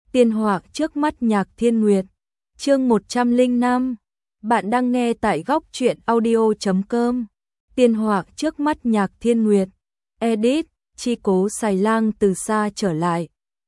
Tiên họa trước mắt Nhạc Thiên Nguyệt. Chương 105. Bạn đang nghe tại góc truyện audio.com. Tiên họa trước mắt Nhạc Thiên Nguyệt. Edit, Chi Cố Xài Lang từ xa trở lại.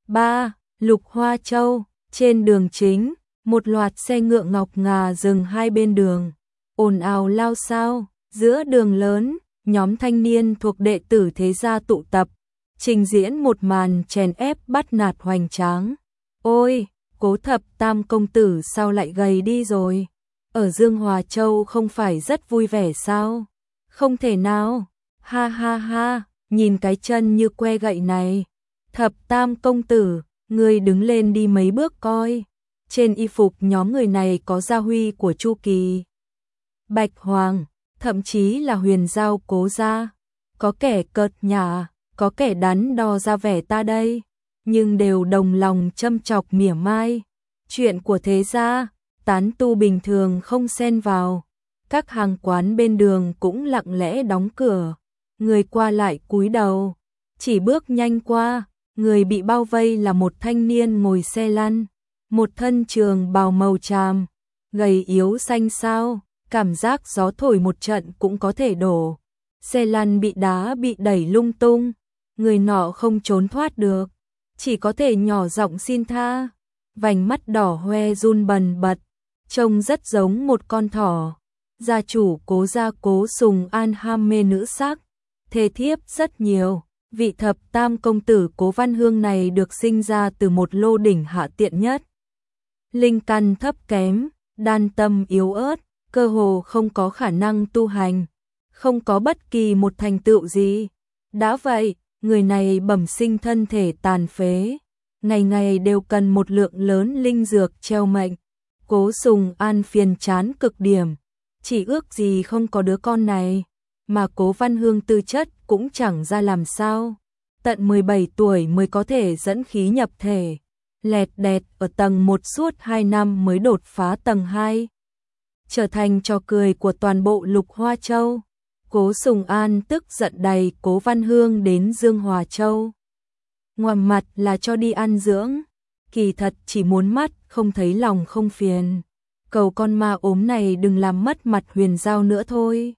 3. Lục Hoa Châu. Trên đường chính, một loạt xe ngựa ngọc ngà dừng hai bên đường. Ồn ào lao xao, giữa đường lớn, nhóm thanh niên thuộc đệ tử thế gia tụ tập, trình diễn một màn chèn ép bắt nạt hoành tráng. Ôi, Cố Thập Tam công tử sao lại gầy đi rồi? Ở Dương Hòa Châu không phải rất vui vẻ sao? Không thể nào, ha ha ha, nhìn cái chân như que gậy này. Thập Tam công tử, ngươi đứng lên đi mấy bước coi. Trên y phục nhóm người này có gia huy của Chu Kỳ, Bạch Hoàng, thậm chí là Huyền Giao Cố gia. Có kẻ cợt nhả, có kẻ đắn đo ra vẻ ta đây, nhưng đều đồng lòng châm chọc mỉa mai. Chuyện của thế gia, tán tu bình thường không xen vào. Các hàng quán bên đường cũng lặng lẽ đóng cửa. Người qua lại cúi đầu, chỉ bước nhanh qua, người bị bao vây là một thanh niên ngồi xe lăn, một thân trường bào màu tràm, gầy yếu xanh xao, cảm giác gió thổi một trận cũng có thể đổ. Xe lăn bị đá bị đẩy lung tung, người nọ không trốn thoát được, chỉ có thể nhỏ giọng xin tha. Vành mắt đỏ hoe run bần bật, trông rất giống một con thỏ. Gia chủ Cố gia Cố Sùng An ham mê nữ sắc, thê thiếp rất nhiều. Vị thập tam công tử Cố Văn Hương này được sinh ra từ một lô đỉnh hạ tiện nhất. Linh căn thấp kém, đan tâm yếu ớt, cơ hồ không có khả năng tu hành, không có bất kỳ một thành tựu gì. Đã vậy, người này bẩm sinh thân thể tàn phế, ngày ngày đều cần một lượng lớn linh dược treo mệnh. Cố Sùng An phiền chán cực điểm, chỉ ước gì không có đứa con này, mà Cố Văn Hương tư chất cũng chẳng ra làm sao. Tận 17 tuổi mới có thể dẫn khí nhập thể, lẹt đẹt ở tầng 1 suốt 2 năm mới đột phá tầng 2. Trở thành trò cười của toàn bộ Lục Hoa Châu. Cố Sùng An tức giận đày Cố Văn Hương đến Dương Hòa Châu. Ngoằm mặt là cho đi ăn dưỡng, kỳ thật chỉ muốn mắt không thấy lòng không phiền. Cầu con ma ốm này đừng làm mất mặt Huyền Giao nữa thôi.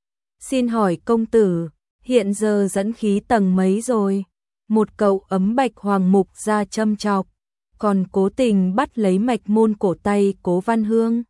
Xin hỏi công tử, hiện giờ dẫn khí tầng mấy rồi? Một cậu ấm Bạch Hoàng mục ra châm chọc, còn cố tình bắt lấy mạch môn cổ tay Cố Văn Hương.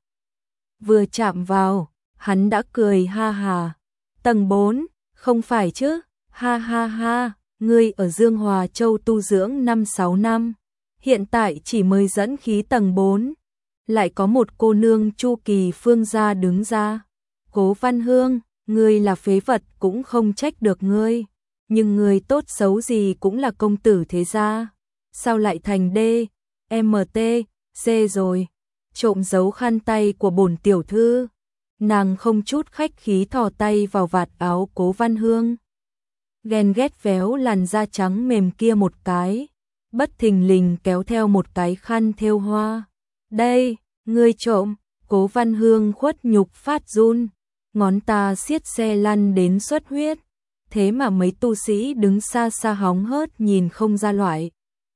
Vừa chạm vào, hắn đã cười ha hà. Tầng 4, không phải chứ? Ha ha ha, ngươi ở Dương Hòa Châu tu dưỡng 5-6 năm, hiện tại chỉ mới dẫn khí tầng 4. Lại có một cô nương Chu Kỳ Phương gia đứng ra. Cố Văn Hương, ngươi là phế vật cũng không trách được ngươi, nhưng ngươi tốt xấu gì cũng là công tử thế gia, sao lại thành DMT C rồi? Trộm giấu khăn tay của bổn tiểu thư. Nàng không chút khách khí thò tay vào vạt áo Cố Văn Hương, ghen ghét véo làn da trắng mềm kia một cái, bất thình lình kéo theo một cái khăn thêu hoa. Đây, ngươi trộm! Cố Văn Hương khuất nhục phát run, ngón ta siết xe lăn đến xuất huyết, thế mà mấy tu sĩ đứng xa xa hóng hớt nhìn không ra loại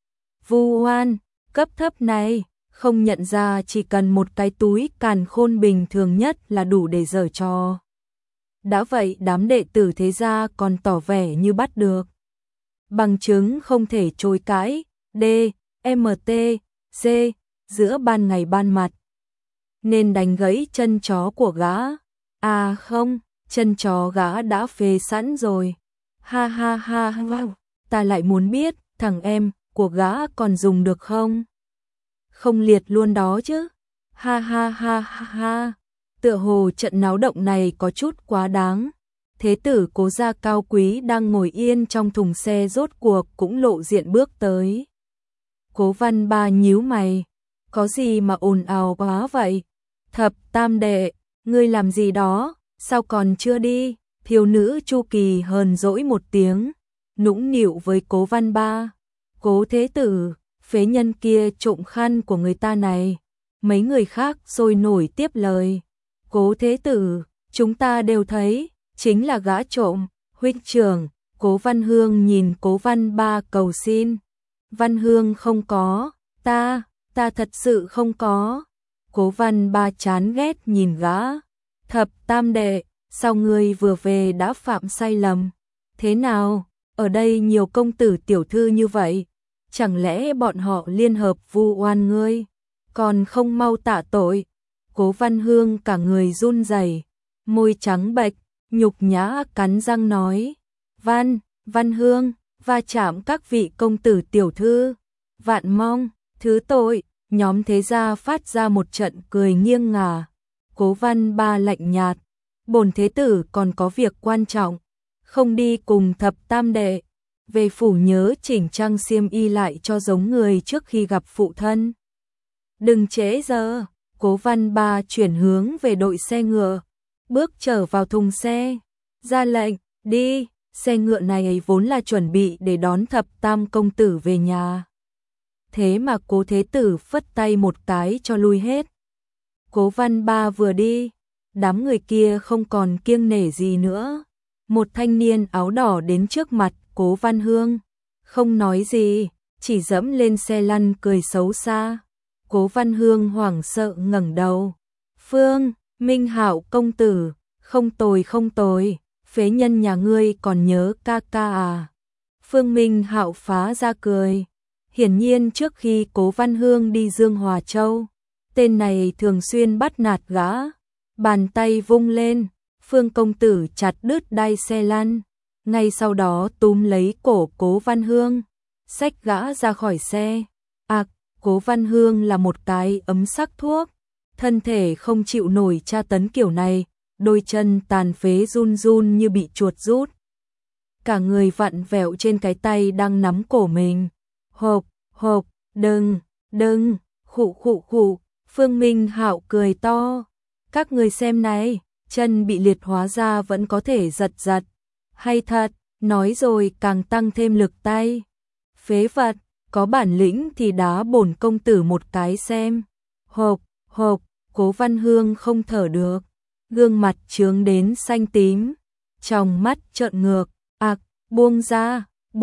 vu oan cấp thấp này. Không nhận ra chỉ cần một cái túi càn khôn bình thường nhất là đủ để giở trò. Đã vậy đám đệ tử thế gia còn tỏ vẻ như bắt được. Bằng chứng không thể chối cãi, DMT C giữa ban ngày ban mặt. Nên đánh gãy chân chó của gã. À không, chân chó gã đã phê sẵn rồi. Ha ha ha ha, ta lại muốn biết thằng em của gã còn dùng được không? Không liệt luôn đó chứ. Ha ha ha ha ha. Tựa hồ trận náo động này có chút quá đáng. Thế tử Cố gia cao quý đang ngồi yên trong thùng xe rốt cuộc cũng lộ diện bước tới. Cố Văn Ba nhíu mày, có gì mà ồn ào quá vậy? Thập tam đệ, ngươi làm gì đó, sao còn chưa đi? Thiếu nữ Chu Kỳ hờn dỗi một tiếng, nũng nịu với Cố Văn Ba. Cố thế tử, phế nhân kia trộm khăn của người ta này. Mấy người khác sôi nổi tiếp lời. Cố thế tử, chúng ta đều thấy, chính là gã trộm. Huynh trưởng, Cố Văn Hương nhìn Cố Văn Ba cầu xin. Văn Hương không có, Ta thật sự không có. Cố Văn Ba chán ghét nhìn gã. Thập tam đệ, sao ngươi vừa về đã phạm sai lầm? Thế nào, ở đây nhiều công tử tiểu thư như vậy, chẳng lẽ bọn họ liên hợp vu oan ngươi, còn không mau tạ tội? Cố Văn Hương cả người run rẩy, môi trắng bệch, nhục nhã cắn răng nói: Văn Hương, va chạm các vị công tử tiểu thư, vạn mong thứ tội. Nhóm thế gia phát ra một trận cười nghiêng ngả. Cố Văn Ba lạnh nhạt: bổn thế tử còn có việc quan trọng, không đi cùng thập tam đệ. Về phủ nhớ chỉnh trang xiêm y lại cho giống người trước khi gặp phụ thân. Đừng trễ giờ. Cố Văn Ba chuyển hướng về đội xe ngựa, bước trở vào thùng xe, ra lệnh: đi. Xe ngựa này vốn là chuẩn bị để đón thập tam công tử về nhà. Thế mà Cố thế tử phất tay một cái cho lui hết. Cố Văn Ba vừa đi, đám người kia không còn kiêng nể gì nữa. Một thanh niên áo đỏ đến trước mặt Cố Văn Hương, không nói gì, chỉ dẫm lên xe lăn cười xấu xa. Cố Văn Hương hoảng sợ ngẩng đầu. Phương Minh Hạo công tử, không tồi, phế nhân nhà ngươi còn nhớ ca ca à? Phương Minh Hạo phá ra cười. Hiển nhiên trước khi Cố Văn Hương đi Dương Hòa Châu, tên này thường xuyên bắt nạt gã. Bàn tay vung lên, Phương công tử chặt đứt đai xe lăn, ngay sau đó túm lấy cổ Cố Văn Hương, xách gã ra khỏi xe. Cố Văn Hương là một cái ấm sắc thuốc, thân thể không chịu nổi tra tấn kiểu này, đôi chân tàn phế run run như bị chuột rút. Cả người vặn vẹo trên cái tay đang nắm cổ mình. Hộp, đừng, khụ. Phương Minh Hạo cười to. Các người xem này, chân bị liệt hóa ra vẫn có thể giật. Hay thật, nói rồi càng tăng thêm lực tay. Phế vật, có bản lĩnh thì đá bổn công tử một cái xem. Hộp, Cố Văn Hương không thở được, gương mặt trướng đến xanh tím, trong mắt trợn ngược. Buông ra,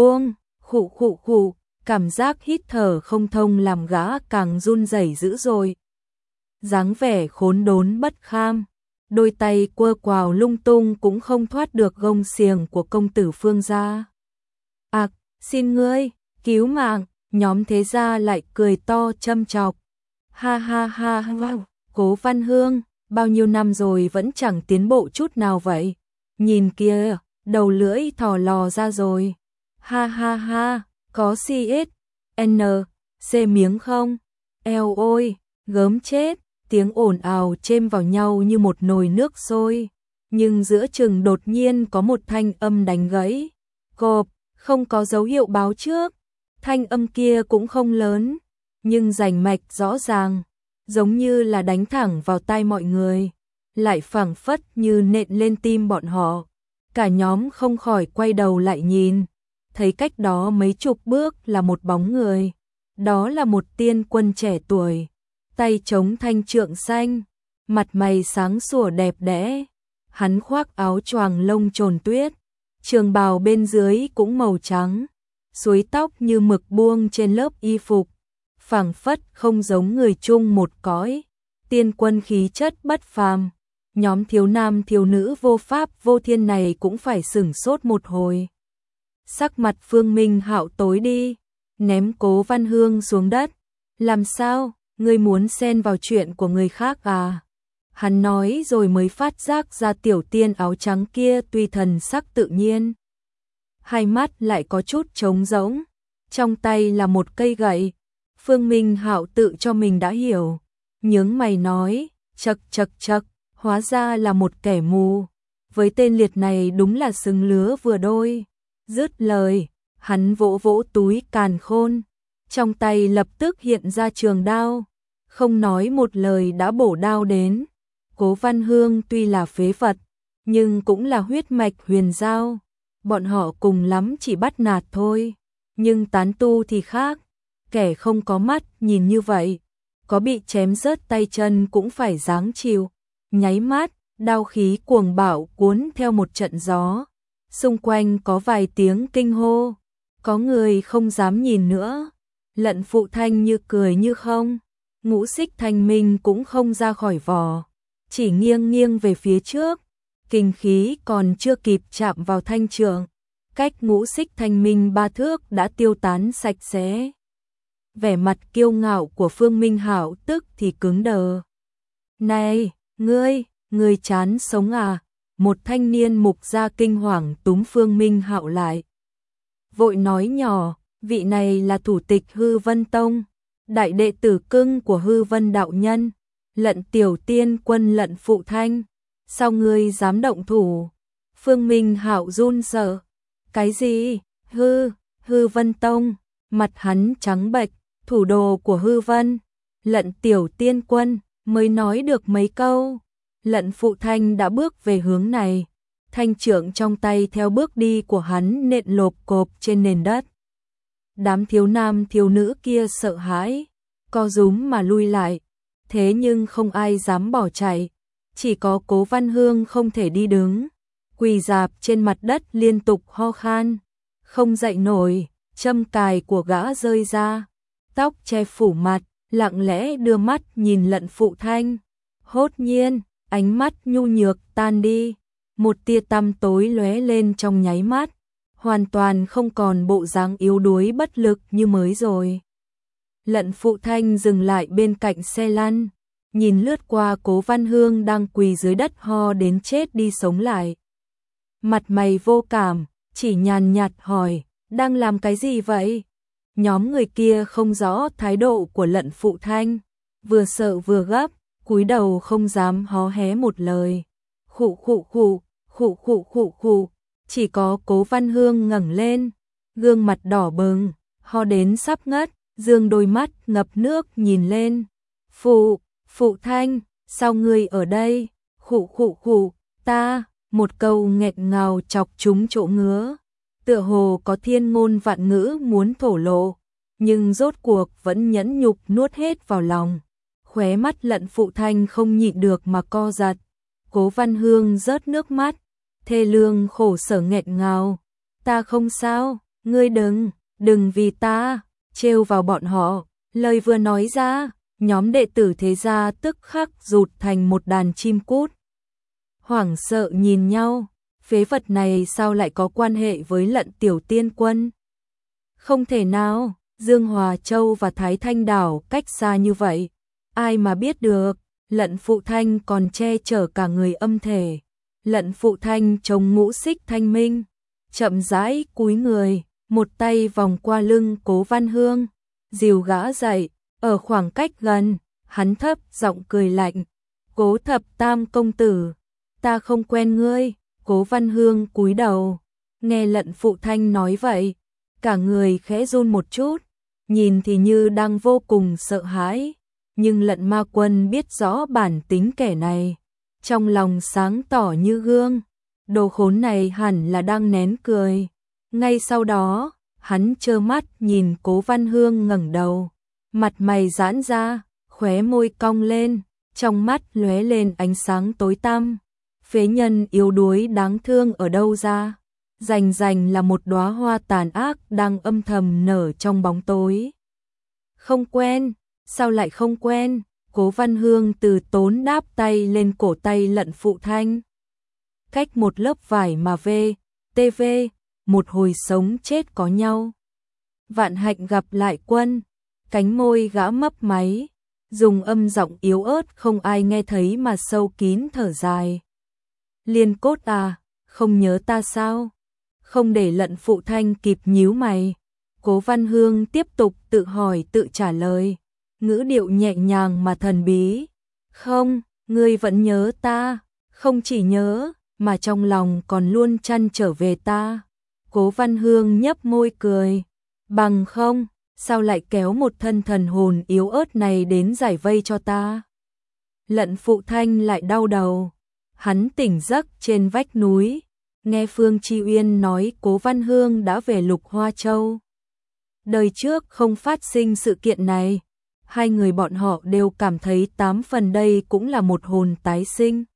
khụ. Cảm giác hít thở không thông làm gã càng run rẩy dữ dội. Dáng vẻ khốn đốn bất kham, đôi tay quơ quào lung tung cũng không thoát được gông xiềng của công tử Phương gia. Xin ngươi, cứu mạng. Nhóm thế gia lại cười to châm chọc. Ha. Cố Văn Hương, bao nhiêu năm rồi vẫn chẳng tiến bộ chút nào vậy. Nhìn kia, đầu lưỡi thò lò ra rồi. Ha, có C miếng không? Eo ôi, gớm chết. Tiếng ồn ào chêm vào nhau như một nồi nước sôi. Nhưng giữa chừng đột nhiên có một thanh âm đánh gãy. Cộp, không có dấu hiệu báo trước. Thanh âm kia cũng không lớn, nhưng rành mạch rõ ràng, giống như là đánh thẳng vào tai mọi người, lại phảng phất như nện lên tim bọn họ. Cả nhóm không khỏi quay đầu lại nhìn, thấy cách đó mấy chục bước là một bóng người. Đó là một tiên quân trẻ tuổi, tay chống thanh trượng xanh, mặt mày sáng sủa đẹp đẽ. Hắn khoác áo choàng lông trồn tuyết, trường bào bên dưới cũng màu trắng. Suối tóc như mực buông trên lớp y phục, phảng phất không giống người chung một cõi. Tiên quân khí chất bất phàm, nhóm thiếu nam thiếu nữ vô pháp vô thiên này cũng phải sửng sốt một hồi. Sắc mặt Phương Minh Hạo tối đi, ném Cố Văn Hương xuống đất. Làm sao, ngươi muốn xen vào chuyện của người khác à? Hắn nói rồi mới phát giác ra tiểu tiên áo trắng kia tuy thần sắc tự nhiên, hai mắt lại có chút trống rỗng, trong tay là một cây gậy. Phương Minh Hạo tự cho mình đã hiểu, nhướng mày nói: chậc, hóa ra là một kẻ mù, với tên liệt này đúng là xứng lứa vừa đôi. Dứt lời, hắn vỗ vỗ túi càn khôn, trong tay lập tức hiện ra trường đao, không nói một lời đã bổ đao đến. Cố Văn Hương tuy là phế vật, nhưng cũng là huyết mạch huyền giao. Bọn họ cùng lắm chỉ bắt nạt thôi, nhưng tán tu thì khác, kẻ không có mắt nhìn như vậy, có bị chém rớt tay chân cũng phải ráng chịu. Nháy mắt, đao khí cuồng bạo cuốn theo một trận gió, xung quanh có vài tiếng kinh hô, có người không dám nhìn nữa. Lận Phụ Thanh như cười như không, ngũ xích thanh minh cũng không ra khỏi vỏ, chỉ nghiêng nghiêng về phía trước, kinh khí còn chưa kịp chạm vào thanh trượng, cách ngũ xích thanh minh 3 thước đã tiêu tán sạch sẽ. Vẻ mặt kiêu ngạo của Phương Minh Hạo tức thì cứng đờ. Này, ngươi chán sống à? Một thanh niên mục gia kinh hoàng túm Phương Minh Hạo lại. Vội nói nhỏ, vị này là thủ tịch Hư Vân Tông, đại đệ tử cưng của Hư Vân đạo nhân, Lận tiểu tiên quân Lận Phụ Thanh. Sao ngươi dám động thủ? Phương Minh Hạo run sợ. Cái gì? Hư Vân Tông? Mặt hắn trắng bệch, thủ đồ của Hư Vân. Lận tiểu tiên quân mới nói được mấy câu, Lận Phụ Thanh đã bước về hướng này, thanh trượng trong tay theo bước đi của hắn nện lộp cộp trên nền đất. Đám thiếu nam thiếu nữ kia sợ hãi, co rúm mà lui lại, thế nhưng không ai dám bỏ chạy, chỉ có Cố Văn Hương không thể đi đứng, quỳ rạp trên mặt đất liên tục ho khan, không dậy nổi, châm cài của gã rơi ra, tóc che phủ mặt, lặng lẽ đưa mắt nhìn Lận Phụ Thanh. Hốt nhiên, ánh mắt nhu nhược tan đi, một tia tăm tối lóe lên trong nháy mắt, hoàn toàn không còn bộ dáng yếu đuối bất lực như mới rồi. Lận Phụ Thanh dừng lại bên cạnh xe lăn, nhìn lướt qua Cố Văn Hương đang quỳ dưới đất ho đến chết đi sống lại. Mặt mày vô cảm, chỉ nhàn nhạt hỏi, đang làm cái gì vậy? Nhóm người kia không rõ thái độ của Lận Phụ Thanh, vừa sợ vừa gấp, cúi đầu không dám hó hé một lời. Khụ, chỉ có Cố Văn Hương ngẩng lên, gương mặt đỏ bừng, ho đến sắp ngất, dương đôi mắt ngập nước nhìn lên. Phụ Thanh, sao ngươi ở đây? Khụ, ta, một câu nghẹt ngào chọc trúng chỗ ngứa. Tựa hồ có thiên ngôn vạn ngữ muốn thổ lộ, nhưng rốt cuộc vẫn nhẫn nhục nuốt hết vào lòng. Khóe mắt Lận Phụ Thanh không nhịn được mà co giật. Cố Văn Hương rớt nước mắt, thê lương khổ sở nghẹt ngào. Ta không sao, ngươi đừng vì ta, trêu vào bọn họ. Lời vừa nói ra, nhóm đệ tử thế gia tức khắc rụt thành một đàn chim cút. Hoảng sợ nhìn nhau, phế vật này sao lại có quan hệ với Lận tiểu tiên quân? Không thể nào, Dương Hòa Châu và Thái Thanh Đảo cách xa như vậy, ai mà biết được. Lận Phụ Thanh còn che chở cả người âm thể. Lận Phụ Thanh chống ngũ xích thanh minh, chậm rãi cúi người, một tay vòng qua lưng Cố Văn Hương, dìu gã dậy, ở khoảng cách gần, hắn thấp giọng cười lạnh, Cố Thập Tam công tử, ta không quen ngươi. Cố Văn Hương cúi đầu, nghe Lận Phụ Thanh nói vậy, cả người khẽ run một chút, nhìn thì như đang vô cùng sợ hãi, nhưng Lận Ma Quân biết rõ bản tính kẻ này, trong lòng sáng tỏ như gương, đồ khốn này hẳn là đang nén cười. Ngay sau đó, hắn trơ mắt nhìn Cố Văn Hương ngẩng đầu, mặt mày giãn ra, khóe môi cong lên, trong mắt lóe lên ánh sáng tối tăm. Phế nhân yếu đuối đáng thương ở đâu ra? Rành là một đóa hoa tàn ác đang âm thầm nở trong bóng tối. Không quen, sao lại không quen? Cố Văn Hương từ tốn đáp tay lên cổ tay Lận Phụ Thanh. Cách một lớp vải mà TV, một hồi sống chết có nhau. Vạn hạnh gặp lại quân, cánh môi gã mấp máy, dùng âm giọng yếu ớt không ai nghe thấy mà sâu kín thở dài. Liên Cốt à, không nhớ ta sao? Không để Lận Phụ Thanh kịp nhíu mày, Cố Văn Hương tiếp tục tự hỏi tự trả lời, ngữ điệu nhẹ nhàng mà thần bí. Không, ngươi vẫn nhớ ta, không chỉ nhớ, mà trong lòng còn luôn trăn trở về ta. Cố Văn Hương nhấp môi cười, bằng không, sao lại kéo một thân thần hồn yếu ớt này đến giải vây cho ta? Lận Phụ Thanh lại đau đầu. Hắn tỉnh giấc trên vách núi, nghe Phương Chi Uyên nói Cố Văn Hương đã về Lục Hoa Châu. Đời trước không phát sinh sự kiện này, hai người bọn họ đều cảm thấy 8 phần đây cũng là một hồn tái sinh.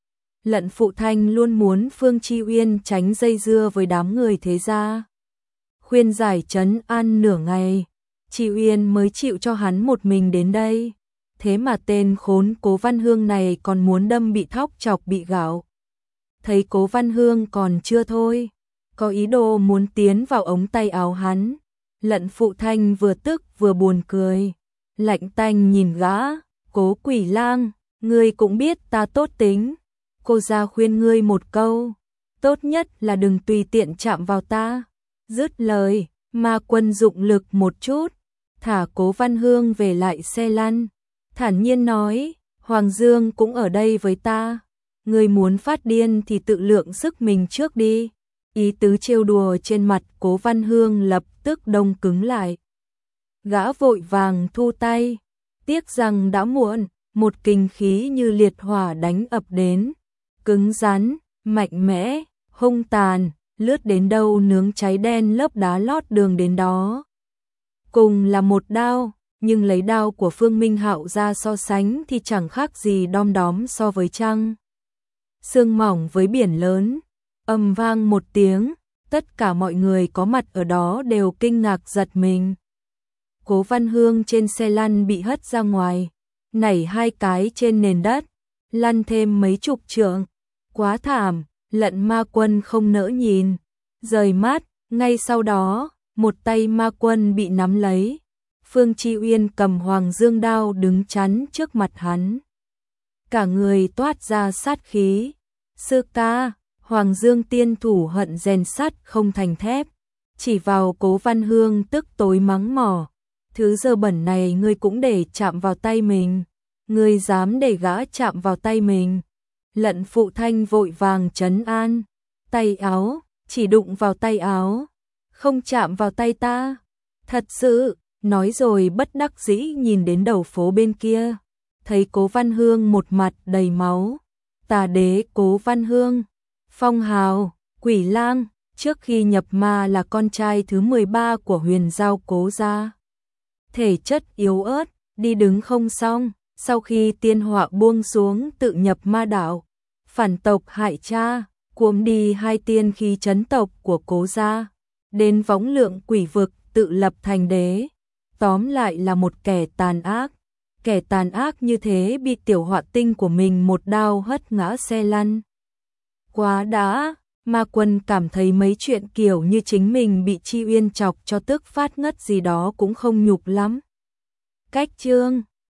Lận Phụ Thanh luôn muốn Phương Chi Uyên tránh dây dưa với đám người thế gia. Khuyên giải trấn an nửa ngày, Chi Uyên mới chịu cho hắn một mình đến đây. Thế mà tên khốn Cố Văn Hương này còn muốn đâm bị thóc chọc bị gạo. Thấy Cố Văn Hương còn chưa thôi, có ý đồ muốn tiến vào ống tay áo hắn. Lận Phụ Thanh vừa tức vừa buồn cười, lạnh tanh nhìn gã. Cố Quỷ Lang, ngươi cũng biết ta tốt tính, cô ra khuyên ngươi một câu, tốt nhất là đừng tùy tiện chạm vào ta. Dứt lời, Ma Quân dụng lực một chút, thả Cố Văn Hương về lại xe lăn, thản nhiên nói, Hoàng Dương cũng ở đây với ta, ngươi muốn phát điên thì tự lượng sức mình trước đi. Ý tứ trêu đùa trên mặt Cố Văn Hương lập tức đông cứng lại. Gã vội vàng thu tay, tiếc rằng đã muộn, một kình khí như liệt hỏa đánh ập đến, cứng rắn, mạnh mẽ, hung tàn, lướt đến đâu nướng cháy đen lớp đá lót đường đến đó. Cùng là một đao, nhưng lấy đao của Phương Minh Hạo ra so sánh thì chẳng khác gì đom đóm so với trăng sương mỏng với biển lớn. Ầm vang một tiếng, tất cả mọi người có mặt ở đó đều kinh ngạc giật mình. Cố Văn Hương trên xe lăn bị hất ra ngoài, nảy 2 cái trên nền đất, lăn thêm mấy chục trượng. Quá thảm, Lận Ma Quân không nỡ nhìn, rời mắt, ngay sau đó, một tay Ma Quân bị nắm lấy. Phương Chi Uyên cầm Hoàng Dương đao đứng chắn trước mặt hắn. Cả người toát ra sát khí. Sư ca, Hoàng Dương tiên thủ hận rèn sắt không thành thép, chỉ vào Cố Văn Hương tức tối mắng mỏ. Thứ dơ bẩn này ngươi cũng để chạm vào tay mình, ngươi dám để gã chạm vào tay mình. Lận Phụ Thanh vội vàng trấn an, tay áo, chỉ đụng vào tay áo, không chạm vào tay ta. Thật sự, nói rồi bất đắc dĩ nhìn đến đầu phố bên kia, thấy Cố Văn Hương một mặt đầy máu. Tà đế Cố Văn Hương, phong hào, Quỷ Lang, trước khi nhập ma là con trai thứ 13 của Huyền Giao Cố gia. Thể chất yếu ớt, đi đứng không xong, sau khi tiên họa buông xuống tự nhập ma đạo, phản tộc hại cha, cuống đi 2 tiên khí chấn tộc của Cố gia, đến Võng Lượng Quỷ vực tự lập thành đế. Tóm lại là một kẻ tàn ác. Kẻ tàn ác như thế bị tiểu họa tinh của mình một đao hất ngã xe lăn. Quá đã, Ma Quân cảm thấy mấy chuyện kiểu như chính mình bị Chi Uyên chọc cho tức phát ngất gì đó cũng không nhục lắm. Cách chương